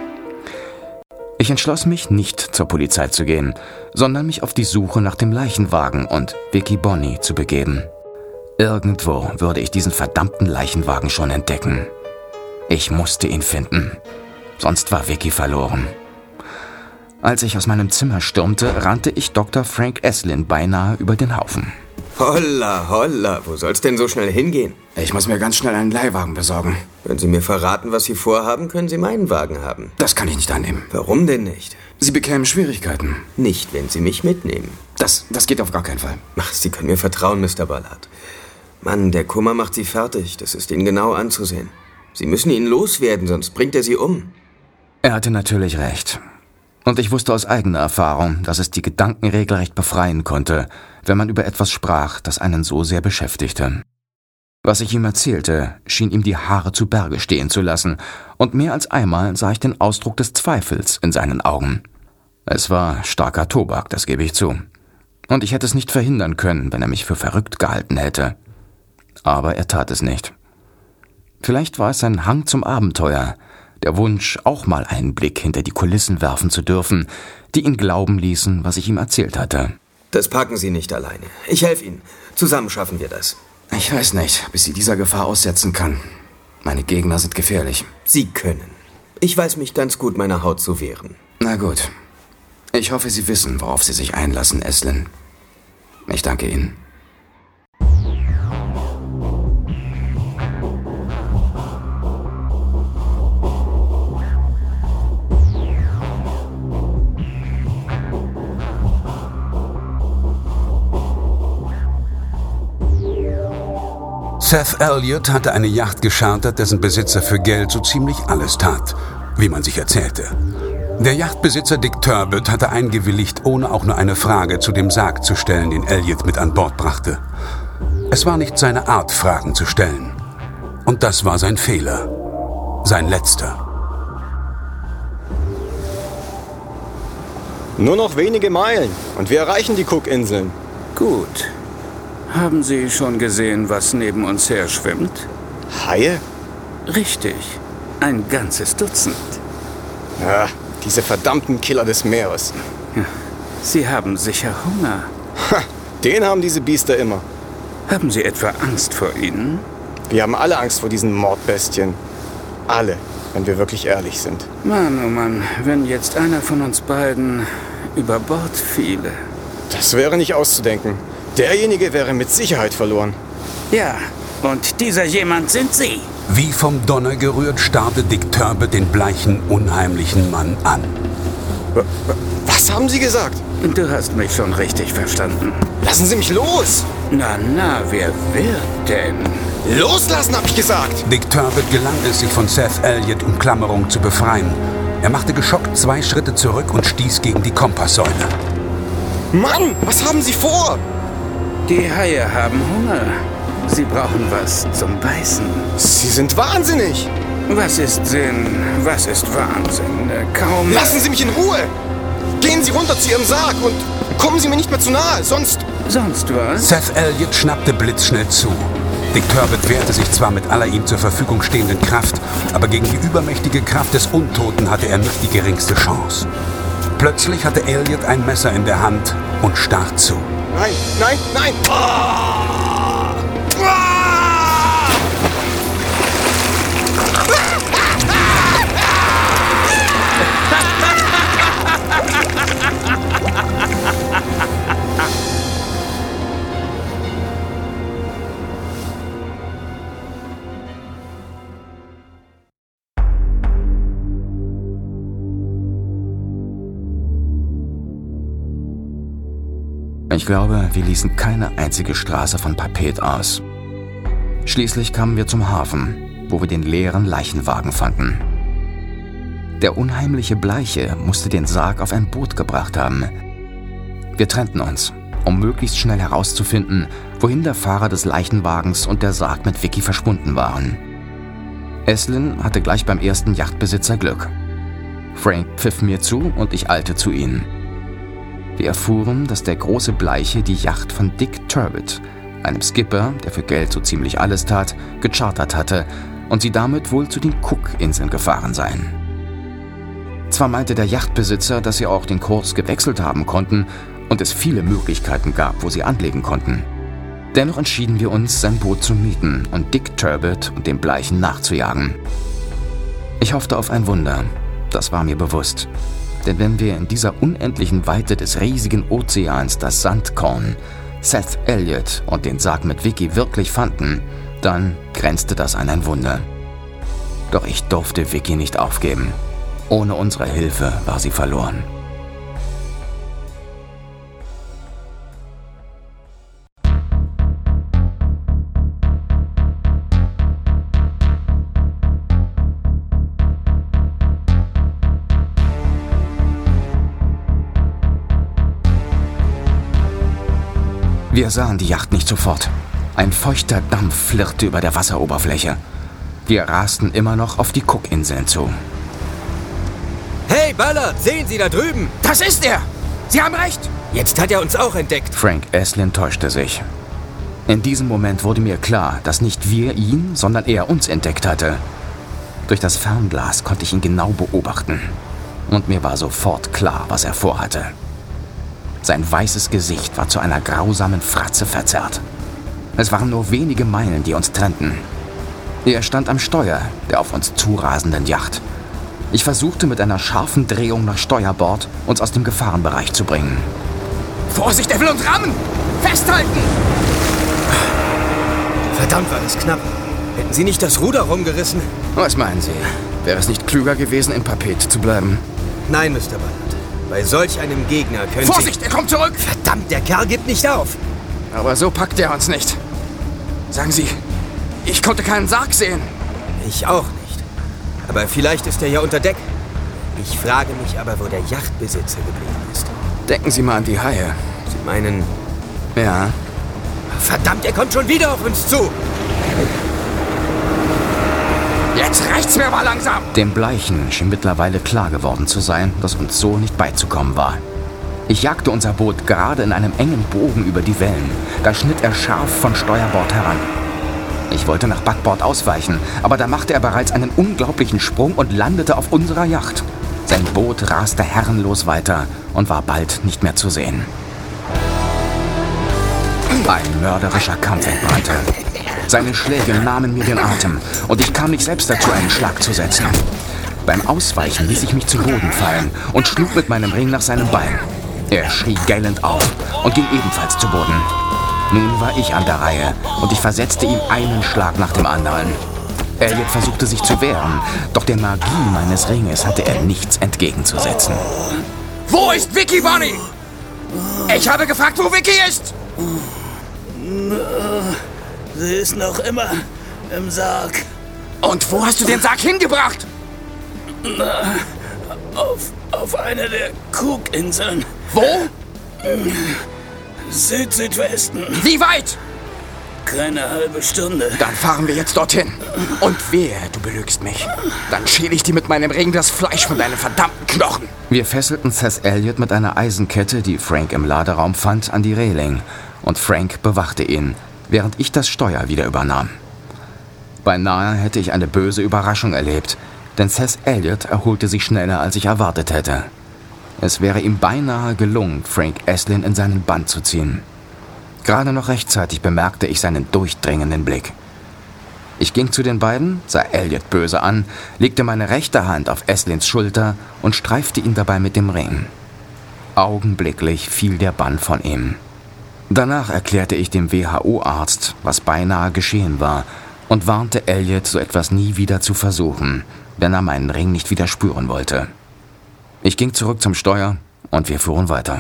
Ich entschloss mich, nicht zur Polizei zu gehen, sondern mich auf die Suche nach dem Leichenwagen und Vicky Bonny zu begeben. Irgendwo würde ich diesen verdammten Leichenwagen schon entdecken. Ich musste ihn finden, sonst war Vicky verloren. Als ich aus meinem Zimmer stürmte, rannte ich Doktor Frank Eslin beinahe über den Haufen. Holla, holla, wo soll's denn so schnell hingehen? Ich muss mir ganz schnell einen Leihwagen besorgen. Wenn Sie mir verraten, was Sie vorhaben, können Sie meinen Wagen haben. Das kann ich nicht annehmen. Warum denn nicht? Sie bekämen Schwierigkeiten. Nicht, wenn Sie mich mitnehmen. Das, das geht auf gar keinen Fall. Ach, Sie können mir vertrauen, Mister Ballard. Mann, der Kummer macht Sie fertig. Das ist Ihnen genau anzusehen. Sie müssen ihn loswerden, sonst bringt er Sie um. Er hatte natürlich recht. Und ich wusste aus eigener Erfahrung, dass es die Gedanken regelrecht befreien konnte, wenn man über etwas sprach, das einen so sehr beschäftigte. Was ich ihm erzählte, schien ihm die Haare zu Berge stehen zu lassen, und mehr als einmal sah ich den Ausdruck des Zweifels in seinen Augen. Es war starker Tobak, das gebe ich zu. Und ich hätte es nicht verhindern können, wenn er mich für verrückt gehalten hätte. Aber er tat es nicht. Vielleicht war es sein Hang zum Abenteuer, der Wunsch, auch mal einen Blick hinter die Kulissen werfen zu dürfen, die ihn glauben ließen, was ich ihm erzählt hatte. Das packen Sie nicht alleine. Ich helfe Ihnen. Zusammen schaffen wir das. Ich weiß nicht, bis sie dieser Gefahr aussetzen kann. Meine Gegner sind gefährlich. Sie können. Ich weiß mich ganz gut meiner Haut zu wehren. Na gut. Ich hoffe, Sie wissen, worauf Sie sich einlassen, Eslin. Ich danke Ihnen. Seth Elliott hatte eine Yacht geschartert, dessen Besitzer für Geld so ziemlich alles tat, wie man sich erzählte. Der Yachtbesitzer Dick Turbitt hatte eingewilligt, ohne auch nur eine Frage zu dem Sarg zu stellen, den Elliott mit an Bord brachte. Es war nicht seine Art, Fragen zu stellen. Und das war sein Fehler. Sein letzter. Nur noch wenige Meilen und wir erreichen die Cookinseln. Gut. Haben Sie schon gesehen, was neben uns her schwimmt? Haie? Richtig. Ein ganzes Dutzend. Ja, diese verdammten Killer des Meeres. Sie haben sicher Hunger. Ha, den haben diese Biester immer. Haben Sie etwa Angst vor ihnen? Wir haben alle Angst vor diesen Mordbestien. Alle, wenn wir wirklich ehrlich sind. Mann, oh Mann, wenn jetzt einer von uns beiden über Bord fiele. Das wäre nicht auszudenken. Derjenige wäre mit Sicherheit verloren. Ja, und dieser jemand sind Sie. Wie vom Donner gerührt, starrte Dick Turbitt den bleichen, unheimlichen Mann an. Was haben Sie gesagt? Du hast mich schon richtig verstanden. Lassen Sie mich los! Na, na, wer wird denn? Loslassen, hab ich gesagt! Dick Turbitt gelang es, sich von Seth Elliott Umklammerung zu befreien. Er machte geschockt zwei Schritte zurück und stieß gegen die Kompasssäule. Mann, was haben Sie vor? Die Haie haben Hunger. Sie brauchen was zum Beißen. Sie sind wahnsinnig! Was ist Sinn? Was ist Wahnsinn? Kaum... Lassen Sie mich in Ruhe! Gehen Sie runter zu Ihrem Sarg und kommen Sie mir nicht mehr zu nahe, sonst... Sonst was? Seth Elliott schnappte blitzschnell zu. Dick Turbitt wehrte sich zwar mit aller ihm zur Verfügung stehenden Kraft, aber gegen die übermächtige Kraft des Untoten hatte er nicht die geringste Chance. Plötzlich hatte Elliott ein Messer in der Hand und stach zu. Nein, nein, nein! Ah! Ah! Ich glaube, wir ließen keine einzige Straße von Papeete aus. Schließlich kamen wir zum Hafen, wo wir den leeren Leichenwagen fanden. Der unheimliche Bleiche musste den Sarg auf ein Boot gebracht haben. Wir trennten uns, um möglichst schnell herauszufinden, wohin der Fahrer des Leichenwagens und der Sarg mit Vicky verschwunden waren. Eslin hatte gleich beim ersten Yachtbesitzer Glück. Frank pfiff mir zu und ich eilte zu ihnen. Wir erfuhren, dass der große Bleiche die Yacht von Dick Turbitt, einem Skipper, der für Geld so ziemlich alles tat, gechartert hatte und sie damit wohl zu den Cookinseln gefahren seien. Zwar meinte der Yachtbesitzer, dass sie auch den Kurs gewechselt haben konnten und es viele Möglichkeiten gab, wo sie anlegen konnten. Dennoch entschieden wir uns, sein Boot zu mieten und Dick Turbitt und dem Bleichen nachzujagen. Ich hoffte auf ein Wunder, das war mir bewusst. Denn wenn wir in dieser unendlichen Weite des riesigen Ozeans das Sandkorn, Seth Elliott und den Sarg mit Vicky wirklich fanden, dann grenzte das an ein Wunder. Doch ich durfte Vicky nicht aufgeben. Ohne unsere Hilfe war sie verloren. Wir sahen die Yacht nicht sofort. Ein feuchter Dampf flirrte über der Wasseroberfläche. Wir rasten immer noch auf die Cookinseln zu. Hey, Ballard, sehen Sie da drüben? Das ist er! Sie haben recht! Jetzt hat er uns auch entdeckt. Frank Eslin täuschte sich. In diesem Moment wurde mir klar, dass nicht wir ihn, sondern er uns entdeckt hatte. Durch das Fernglas konnte ich ihn genau beobachten. Und mir war sofort klar, was er vorhatte. Sein weißes Gesicht war zu einer grausamen Fratze verzerrt. Es waren nur wenige Meilen, die uns trennten. Er stand am Steuer der auf uns zurasenden Yacht. Ich versuchte mit einer scharfen Drehung nach Steuerbord, uns aus dem Gefahrenbereich zu bringen. Vorsicht, er will uns rammen! Festhalten! Verdammt, war das knapp. Hätten Sie nicht das Ruder rumgerissen? Was meinen Sie? Wäre es nicht klüger gewesen, in Papeete zu bleiben? Nein, Mister Ballard. Bei solch einem Gegner können Vorsicht, Sie... er kommt zurück! Verdammt, der Kerl gibt nicht auf! Aber so packt er uns nicht. Sagen Sie, Ich konnte keinen Sarg sehen. Ich auch nicht. Aber vielleicht ist er ja unter Deck. Ich frage mich aber, wo der Yachtbesitzer geblieben ist. Denken Sie mal an die Haie. Sie meinen... Ja. Verdammt, er kommt schon wieder auf uns zu! Jetzt reicht's mir aber langsam! Dem Bleichen schien mittlerweile klar geworden zu sein, dass uns so nicht beizukommen war. Ich jagte unser Boot gerade in einem engen Bogen über die Wellen. Da schnitt er scharf von Steuerbord heran. Ich wollte nach Backbord ausweichen, aber da machte er bereits einen unglaublichen Sprung und landete auf unserer Yacht. Sein Boot raste herrenlos weiter und war bald nicht mehr zu sehen. Ein mörderischer Kampf entbrannte. Seine Schläge nahmen mir den Atem und ich kam nicht selbst dazu, einen Schlag zu setzen. Beim Ausweichen ließ ich mich zu Boden fallen und schlug mit meinem Ring nach seinem Bein. Er schrie gellend auf und ging ebenfalls zu Boden. Nun war ich an der Reihe und ich versetzte ihm einen Schlag nach dem anderen. Elliot versuchte sich zu wehren, doch der Magie meines Ringes hatte er nichts entgegenzusetzen. Wo ist Vicky, Bonnie? Ich habe gefragt, wo Vicky ist! Sie ist noch immer im Sarg. Und wo hast du den Sarg hingebracht? Auf, auf eine der Cookinseln. Wo? Süd-Südwesten. Wie weit? Keine halbe Stunde. Dann fahren wir jetzt dorthin. Und wehe, du belügst mich. Dann schäle ich dir mit meinem Ring das Fleisch von deinen verdammten Knochen. Wir fesselten Seth Elliot mit einer Eisenkette, die Frank im Laderaum fand, an die Reling. Und Frank bewachte ihn, während ich das Steuer wieder übernahm. Beinahe hätte ich eine böse Überraschung erlebt, denn Seth Elliot erholte sich schneller, als ich erwartet hätte. Es wäre ihm beinahe gelungen, Frank Eslin in seinen Bann zu ziehen. Gerade noch rechtzeitig bemerkte ich seinen durchdringenden Blick. Ich ging zu den beiden, sah Elliot böse an, legte meine rechte Hand auf Eslins Schulter und streifte ihn dabei mit dem Ring. Augenblicklich fiel der Bann von ihm. Danach erklärte ich dem W H O-Arzt, was beinahe geschehen war, und warnte Elliot, so etwas nie wieder zu versuchen, wenn er meinen Ring nicht wieder spüren wollte. Ich ging zurück zum Steuer und wir fuhren weiter.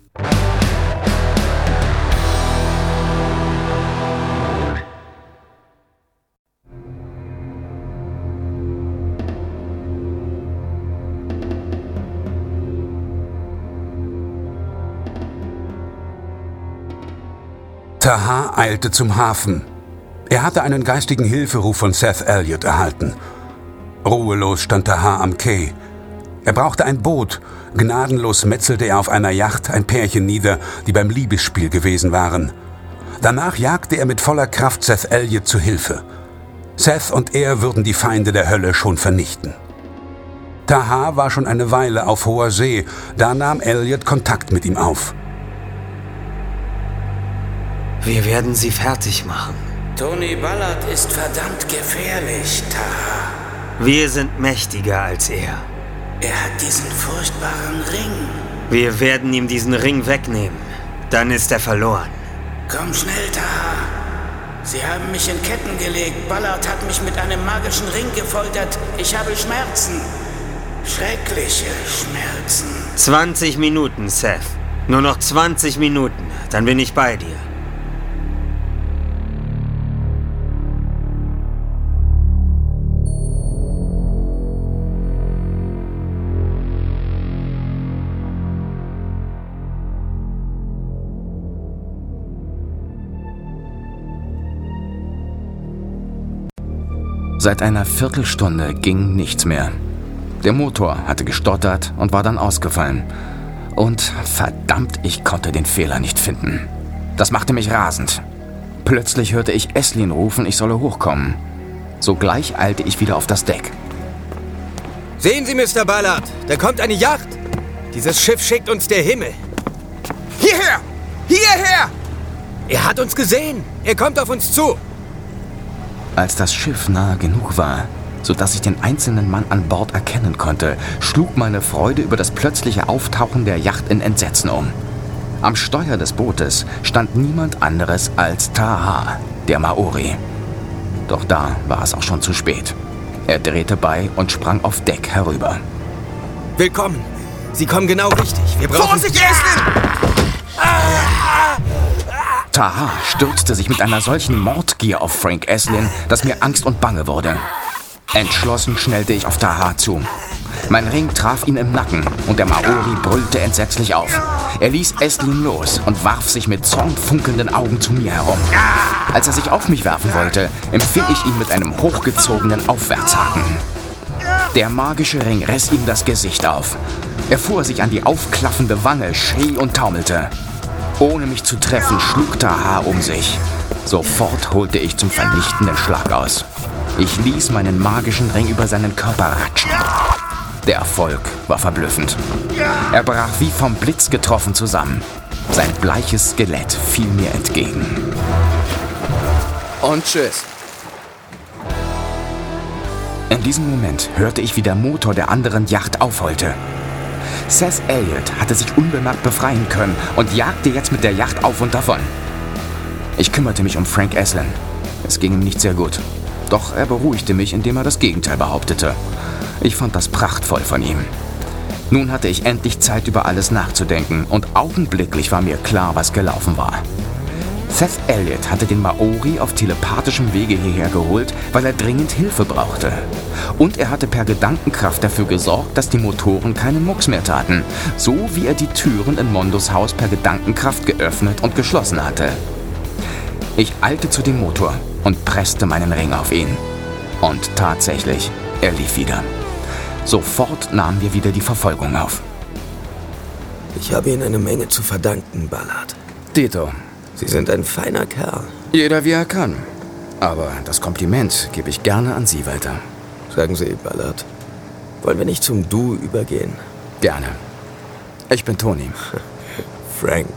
Taha eilte zum Hafen. Er hatte einen geistigen Hilferuf von Seth Elliot erhalten. Ruhelos stand Taha am Quai. Er brauchte ein Boot. Gnadenlos metzelte er auf einer Yacht ein Pärchen nieder, die beim Liebesspiel gewesen waren. Danach jagte er mit voller Kraft Seth Elliot zu Hilfe. Seth und er würden die Feinde der Hölle schon vernichten. Taha war schon eine Weile auf hoher See, da nahm Elliot Kontakt mit ihm auf. Wir werden sie fertig machen. Tony Ballard ist verdammt gefährlich, Taha. Wir sind mächtiger als er. Er hat diesen furchtbaren Ring. Wir werden ihm diesen Ring wegnehmen. Dann ist er verloren. Komm schnell, Taha. Sie haben mich in Ketten gelegt. Ballard hat mich mit einem magischen Ring gefoltert. Ich habe Schmerzen. Schreckliche Schmerzen. zwanzig Minuten, Seth. Nur noch zwanzig Minuten. Dann bin ich bei dir. Seit einer Viertelstunde ging nichts mehr. Der Motor hatte gestottert und war dann ausgefallen. Und verdammt, ich konnte den Fehler nicht finden. Das machte mich rasend. Plötzlich hörte ich Eslin rufen, ich solle hochkommen. Sogleich eilte ich wieder auf das Deck. Sehen Sie, Mister Ballard, da kommt eine Yacht. Dieses Schiff schickt uns der Himmel. Hierher! Hierher! Er hat uns gesehen. Er kommt auf uns zu. Als das Schiff nahe genug war, sodass ich den einzelnen Mann an Bord erkennen konnte, schlug meine Freude über das plötzliche Auftauchen der Yacht in Entsetzen um. Am Steuer des Bootes stand niemand anderes als Taha, der Maori. Doch da war es auch schon zu spät. Er drehte bei und sprang auf Deck herüber. Willkommen. Sie kommen genau richtig. Wir brauchen... Vorsicht, Eslin! Taha stürzte sich mit einer solchen Mordgier auf Frank Eslin, dass mir Angst und Bange wurde. Entschlossen schnellte ich auf Taha zu. Mein Ring traf ihn im Nacken und der Maori brüllte entsetzlich auf. Er ließ Eslin los und warf sich mit zornfunkelnden Augen zu mir herum. Als er sich auf mich werfen wollte, empfing ich ihn mit einem hochgezogenen Aufwärtshaken. Der magische Ring riss ihm das Gesicht auf. Er fuhr sich an die aufklaffende Wange, schrie und taumelte. Ohne mich zu treffen, schlug Taha um sich. Sofort holte ich zum vernichtenden Schlag aus. Ich ließ meinen magischen Ring über seinen Körper ratschen. Der Erfolg war verblüffend. Er brach wie vom Blitz getroffen zusammen. Sein bleiches Skelett fiel mir entgegen. Und tschüss. In diesem Moment hörte ich, wie der Motor der anderen Yacht aufheulte. Seth Elliott hatte sich unbemerkt befreien können und jagte jetzt mit der Yacht auf und davon. Ich kümmerte mich um Frank Eslin. Es ging ihm nicht sehr gut. Doch er beruhigte mich, indem er das Gegenteil behauptete. Ich fand das prachtvoll von ihm. Nun hatte ich endlich Zeit, über alles nachzudenken und augenblicklich war mir klar, was gelaufen war. Seth Elliott hatte den Maori auf telepathischem Wege hierher geholt, weil er dringend Hilfe brauchte. Und er hatte per Gedankenkraft dafür gesorgt, dass die Motoren keinen Mucks mehr taten, so wie er die Türen in Mondos Haus per Gedankenkraft geöffnet und geschlossen hatte. Ich eilte zu dem Motor und presste meinen Ring auf ihn. Und tatsächlich, er lief wieder. Sofort nahmen wir wieder die Verfolgung auf. Ich habe Ihnen eine Menge zu verdanken, Ballard. Dito. Sie sind ein feiner Kerl. Jeder wie er kann. Aber das Kompliment gebe ich gerne an Sie weiter. Sagen Sie, Ballard, wollen wir nicht zum Du übergehen? Gerne. Ich bin Tony. Frank.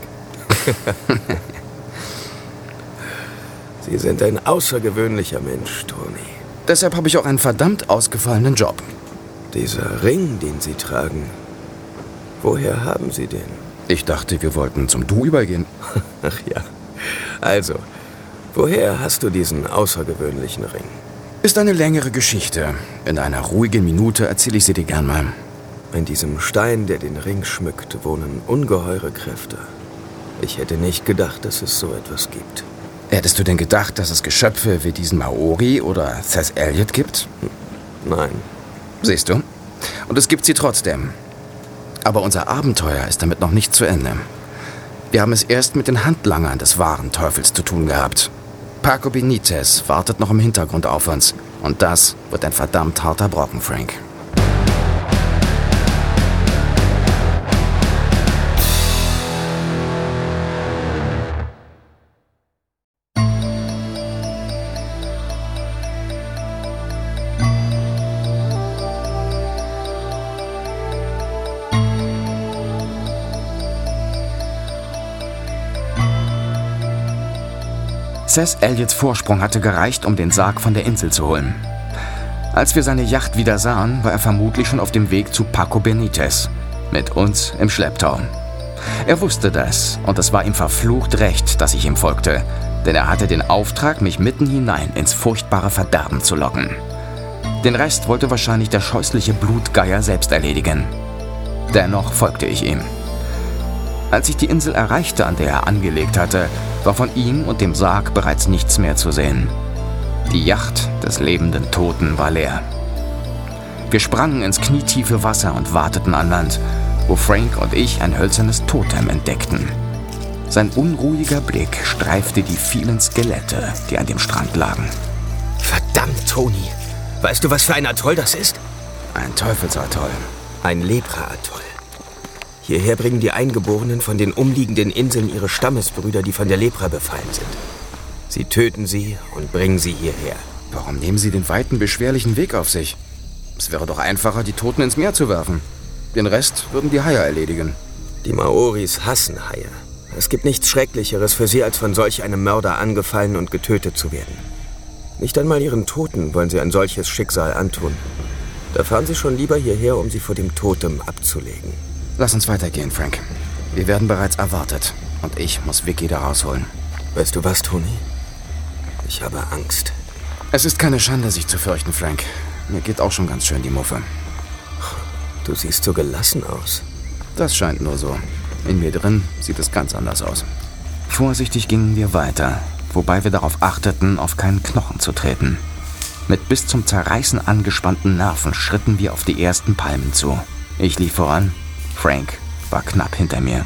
Sie sind ein außergewöhnlicher Mensch, Tony. Deshalb habe ich auch einen verdammt ausgefallenen Job. Dieser Ring, den Sie tragen, woher haben Sie den? Ich dachte, wir wollten zum Du übergehen. Ach ja. Also, woher hast du diesen außergewöhnlichen Ring? Ist eine längere Geschichte. In einer ruhigen Minute erzähle ich sie dir gern mal. In diesem Stein, der den Ring schmückt, wohnen ungeheure Kräfte. Ich hätte nicht gedacht, dass es so etwas gibt. Hättest du denn gedacht, dass es Geschöpfe wie diesen Maori oder Seth Elliott gibt? Nein. Siehst du? Und es gibt sie trotzdem. Aber unser Abenteuer ist damit noch nicht zu Ende. Wir haben es erst mit den Handlangern des wahren Teufels zu tun gehabt. Paco Benitez wartet noch im Hintergrund auf uns. Und das wird ein verdammt harter Brocken, Frank. Seth Elliots Vorsprung hatte gereicht, um den Sarg von der Insel zu holen. Als wir seine Yacht wieder sahen, war er vermutlich schon auf dem Weg zu Paco Benitez, mit uns im Schlepptau. Er wusste das und es war ihm verflucht recht, dass ich ihm folgte, denn er hatte den Auftrag, mich mitten hinein ins furchtbare Verderben zu locken. Den Rest wollte wahrscheinlich der scheußliche Blutgeier selbst erledigen. Dennoch folgte ich ihm. Als ich die Insel erreichte, an der er angelegt hatte, war von ihm und dem Sarg bereits nichts mehr zu sehen. Die Yacht des lebenden Toten war leer. Wir sprangen ins knietiefe Wasser und warteten an Land, wo Frank und ich ein hölzernes Totem entdeckten. Sein unruhiger Blick streifte die vielen Skelette, die an dem Strand lagen. Verdammt, Tony. Weißt du, was für ein Atoll das ist? Ein Teufelsatoll. Ein Lepra-Atoll. Hierher bringen die Eingeborenen von den umliegenden Inseln ihre Stammesbrüder, die von der Lepra befallen sind. Sie töten sie und bringen sie hierher. Warum nehmen sie den weiten, beschwerlichen Weg auf sich? Es wäre doch einfacher, die Toten ins Meer zu werfen. Den Rest würden die Haie erledigen. Die Maoris hassen Haie. Es gibt nichts Schrecklicheres für sie, als von solch einem Mörder angefallen und getötet zu werden. Nicht einmal ihren Toten wollen sie ein solches Schicksal antun. Da fahren sie schon lieber hierher, um sie vor dem Totem abzulegen. Lass uns weitergehen, Frank. Wir werden bereits erwartet. Und ich muss Vicky da rausholen. Weißt du was, Tony? Ich habe Angst. Es ist keine Schande, sich zu fürchten, Frank. Mir geht auch schon ganz schön die Muffe. Du siehst so gelassen aus. Das scheint nur so. In mir drin sieht es ganz anders aus. Vorsichtig gingen wir weiter, wobei wir darauf achteten, auf keinen Knochen zu treten. Mit bis zum Zerreißen angespannten Nerven schritten wir auf die ersten Palmen zu. Ich lief voran, Frank war knapp hinter mir.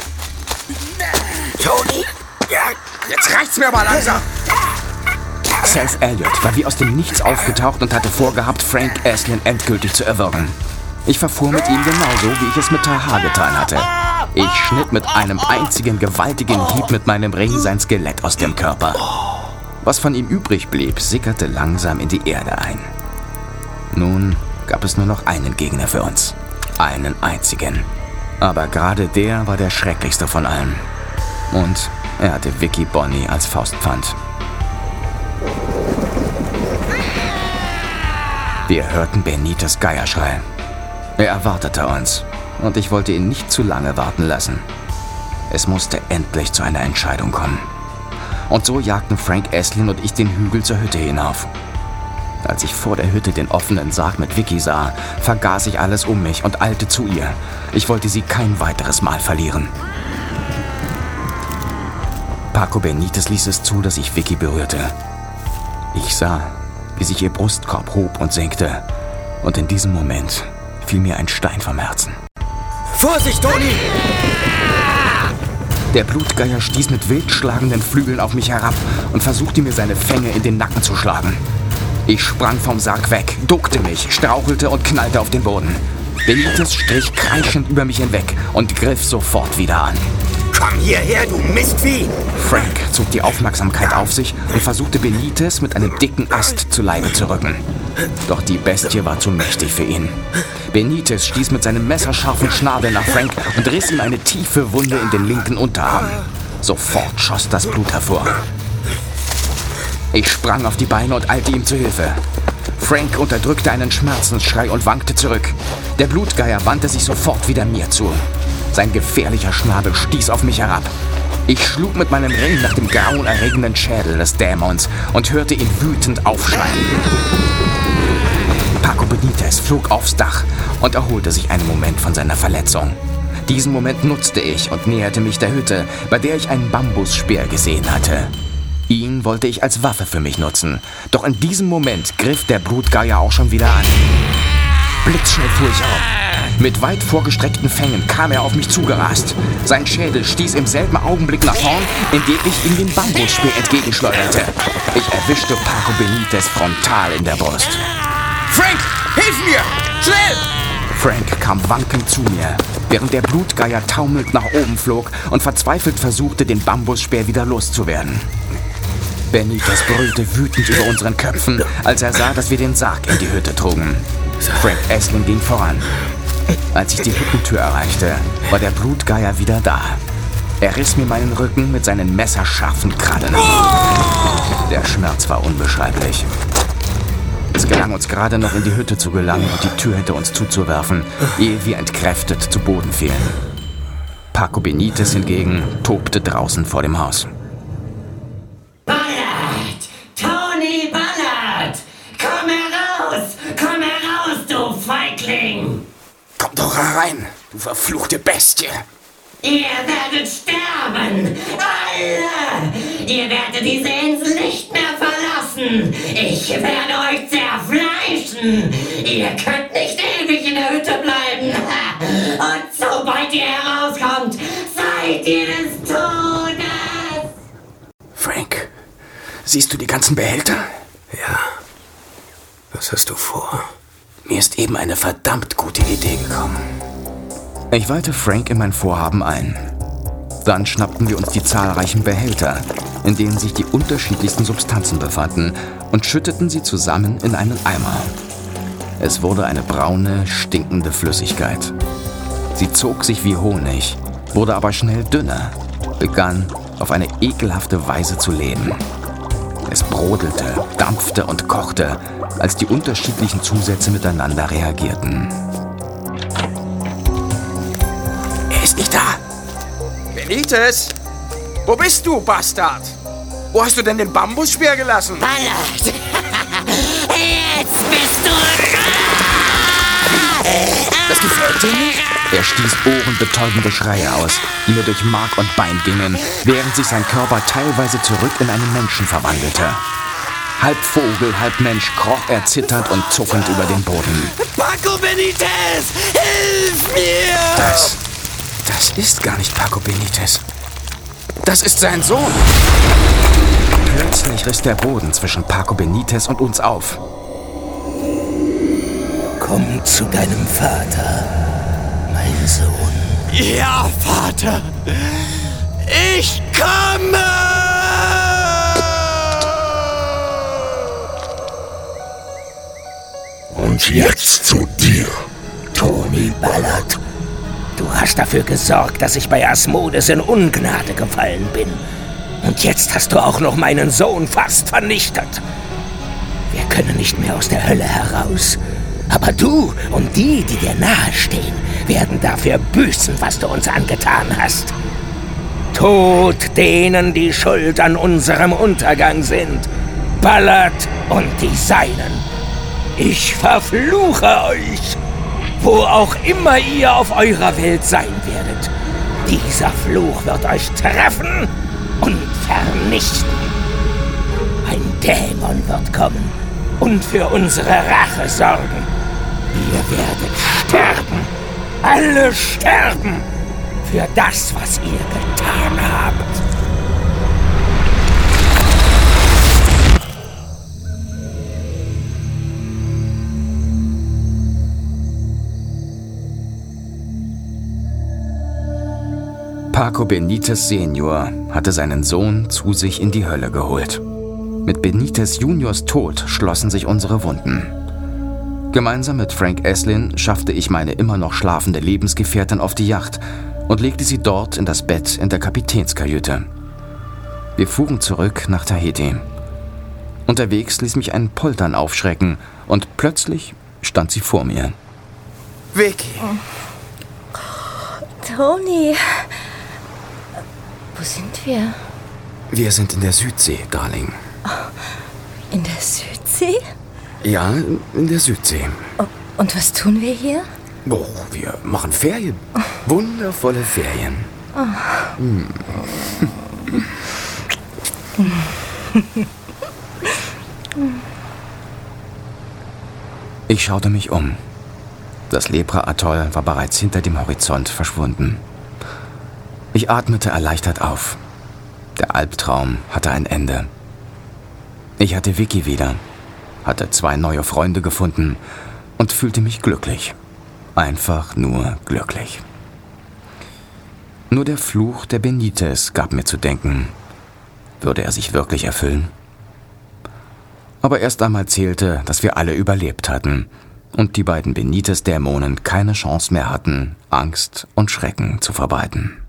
Tony? Ja, jetzt reicht's mir mal langsam. Seth Elliott war wie aus dem Nichts aufgetaucht und hatte vorgehabt, Frank Astlin endgültig zu erwürgen. Ich verfuhr mit ihm genauso, wie ich es mit Taha getan hatte. Ich schnitt mit einem einzigen gewaltigen Hieb mit meinem Ring sein Skelett aus dem Körper. Was von ihm übrig blieb, sickerte langsam in die Erde ein. Nun gab es nur noch einen Gegner für uns. Einen einzigen. Aber gerade der war der schrecklichste von allen. Und er hatte Vicky Bonnie als Faustpfand. Wir hörten Benites Geierschrei. Er erwartete uns und ich wollte ihn nicht zu lange warten lassen. Es musste endlich zu einer Entscheidung kommen. Und so jagten Frank Astlin und ich den Hügel zur Hütte hinauf. Als ich vor der Hütte den offenen Sarg mit Vicky sah, vergaß ich alles um mich und eilte zu ihr. Ich wollte sie kein weiteres Mal verlieren. Paco Benitez ließ es zu, dass ich Vicky berührte. Ich sah, wie sich ihr Brustkorb hob und senkte. Und in diesem Moment fiel mir ein Stein vom Herzen. Vorsicht, Tony! Der Blutgeier stieß mit wild schlagenden Flügeln auf mich herab und versuchte mir seine Fänge in den Nacken zu schlagen. Ich sprang vom Sarg weg, duckte mich, strauchelte und knallte auf den Boden. Benitez strich kreischend über mich hinweg und griff sofort wieder an. Komm hierher, du Mistvieh! Frank zog die Aufmerksamkeit auf sich und versuchte Benitez mit einem dicken Ast zu Leibe zu rücken. Doch die Bestie war zu mächtig für ihn. Benitez stieß mit seinem messerscharfen Schnabel nach Frank und riss ihm eine tiefe Wunde in den linken Unterarm. Sofort schoss das Blut hervor. Ich sprang auf die Beine und eilte ihm zu Hilfe. Frank unterdrückte einen Schmerzensschrei und wankte zurück. Der Blutgeier wandte sich sofort wieder mir zu. Sein gefährlicher Schnabel stieß auf mich herab. Ich schlug mit meinem Ring nach dem grauenerregenden Schädel des Dämons und hörte ihn wütend aufschreien. Paco Benitez flog aufs Dach und erholte sich einen Moment von seiner Verletzung. Diesen Moment nutzte ich und näherte mich der Hütte, bei der ich einen Bambusspeer gesehen hatte. Ihn wollte ich als Waffe für mich nutzen, doch in diesem Moment griff der Blutgeier auch schon wieder an. Blitzschnell fuhr ich auf. Mit weit vorgestreckten Fängen kam er auf mich zugerast. Sein Schädel stieß im selben Augenblick nach vorn, indem ich ihm den Bambusspeer entgegenschleuderte. Ich erwischte Paco Benitez frontal in der Brust. Frank, hilf mir! Schnell! Frank kam wankend zu mir, während der Blutgeier taumelnd nach oben flog und verzweifelt versuchte, den Bambusspeer wieder loszuwerden. Benitez brüllte wütend über unseren Köpfen, als er sah, dass wir den Sarg in die Hütte trugen. Frank Astlin ging voran. Als ich die Hüttentür erreichte, war der Blutgeier wieder da. Er riss mir meinen Rücken mit seinen messerscharfen Krallen. Der Schmerz war unbeschreiblich. Es gelang uns gerade noch in die Hütte zu gelangen und die Tür hinter uns zuzuwerfen, ehe wir entkräftet zu Boden fielen. Paco Benitez hingegen tobte draußen vor dem Haus. Ballard! Tony Ballard! Komm heraus! Komm heraus, du Feigling! Komm doch herein, du verfluchte Bestie! Ihr werdet sterben! Alle! Ihr werdet diese Insel nicht mehr verlassen! Ich werde euch zerfleischen! Ihr könnt nicht ewig in der Hütte bleiben! Und sobald ihr herauskommt, seid ihr des Todes! Frank, siehst du die ganzen Behälter? Ja. Was hast du vor? Mir ist eben eine verdammt gute Idee gekommen. Ich weihte Frank in mein Vorhaben ein. Dann schnappten wir uns die zahlreichen Behälter, in denen sich die unterschiedlichsten Substanzen befanden, und schütteten sie zusammen in einen Eimer. Es wurde eine braune, stinkende Flüssigkeit. Sie zog sich wie Honig, wurde aber schnell dünner, begann auf eine ekelhafte Weise zu leben. Es brodelte, dampfte und kochte, als die unterschiedlichen Zusätze miteinander reagierten. Er ist nicht da! Benitez! Wo bist du, Bastard? Wo hast du denn den Bambusspeer gelassen? Ballard! Jetzt bist du... Das gefällt dir nicht? Er stieß ohrenbetäubende Schreie aus, die mir durch Mark und Bein gingen, während sich sein Körper teilweise zurück in einen Menschen verwandelte. Halb Vogel, halb Mensch kroch er zitternd und zuckend über den Boden. Paco Benitez, hilf mir! Das, das ist gar nicht Paco Benitez. Das ist sein Sohn. Plötzlich riss der Boden zwischen Paco Benitez und uns auf. Komm zu deinem Vater, mein Sohn. Ja, Vater. Ich komme! Und jetzt zu dir, Tony Ballard. Du hast dafür gesorgt, dass ich bei Asmodes in Ungnade gefallen bin. Und jetzt hast du auch noch meinen Sohn fast vernichtet. Wir können nicht mehr aus der Hölle heraus. Aber du und die, die dir nahestehen, werden dafür büßen, was du uns angetan hast. Tod denen, die schuld an unserem Untergang sind. Ballard und die Seinen. Ich verfluche euch, wo auch immer ihr auf eurer Welt sein werdet. Dieser Fluch wird euch treffen und vernichten. Ein Dämon wird kommen und für unsere Rache sorgen. Ihr werdet sterben, alle sterben, für das, was ihr getan habt. Paco Benitez Senior hatte seinen Sohn zu sich in die Hölle geholt. Mit Benitez Juniors Tod schlossen sich unsere Wunden. Gemeinsam mit Frank Eslin schaffte ich meine immer noch schlafende Lebensgefährtin auf die Yacht und legte sie dort in das Bett in der Kapitänskajüte. Wir fuhren zurück nach Tahiti. Unterwegs ließ mich ein Poltern aufschrecken und plötzlich stand sie vor mir. Vicky. Tony. Wo sind wir? Wir sind in der Südsee, Darling. In der Südsee? Ja, in der Südsee. Und was tun wir hier? Oh, wir machen Ferien. Wundervolle Ferien. Oh. Hm. Ich schaute mich um. Das Lepra-Atoll war bereits hinter dem Horizont verschwunden. Ich atmete erleichtert auf. Der Albtraum hatte ein Ende. Ich hatte Vicky wieder, hatte zwei neue Freunde gefunden und fühlte mich glücklich. Einfach nur glücklich. Nur der Fluch der Benitez gab mir zu denken, würde er sich wirklich erfüllen? Aber erst einmal zählte, dass wir alle überlebt hatten und die beiden Benitez-Dämonen keine Chance mehr hatten, Angst und Schrecken zu verbreiten.